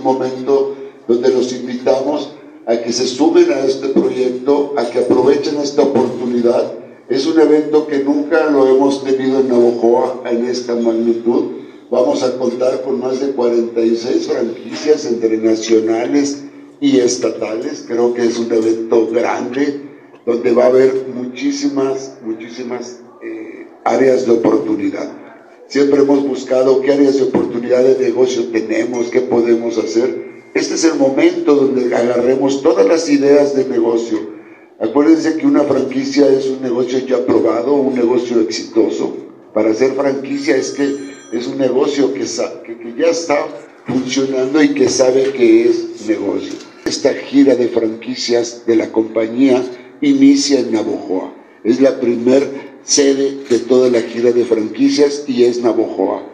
un momento donde los invitamos a que se sumen a este proyecto, a que aprovechen esta oportunidad. Es un evento que nunca lo hemos tenido en Navojoa en esta magnitud. Vamos a contar con más de 46 franquicias entre nacionales y estatales. Creo que es un evento grande donde va a haber muchísimas áreas de oportunidad. Siempre hemos buscado qué áreas de oportunidad de negocio tenemos, qué podemos hacer. Este es el momento donde agarremos todas las ideas de negocio. Acuérdense que una franquicia es un negocio ya probado, un negocio exitoso. Para hacer franquicia es un negocio que ya está funcionando y que sabe que es negocio. Esta gira de franquicias de la compañía inicia en Navojoa. Es la primer sede de toda la gira de franquicias y es Navojoa.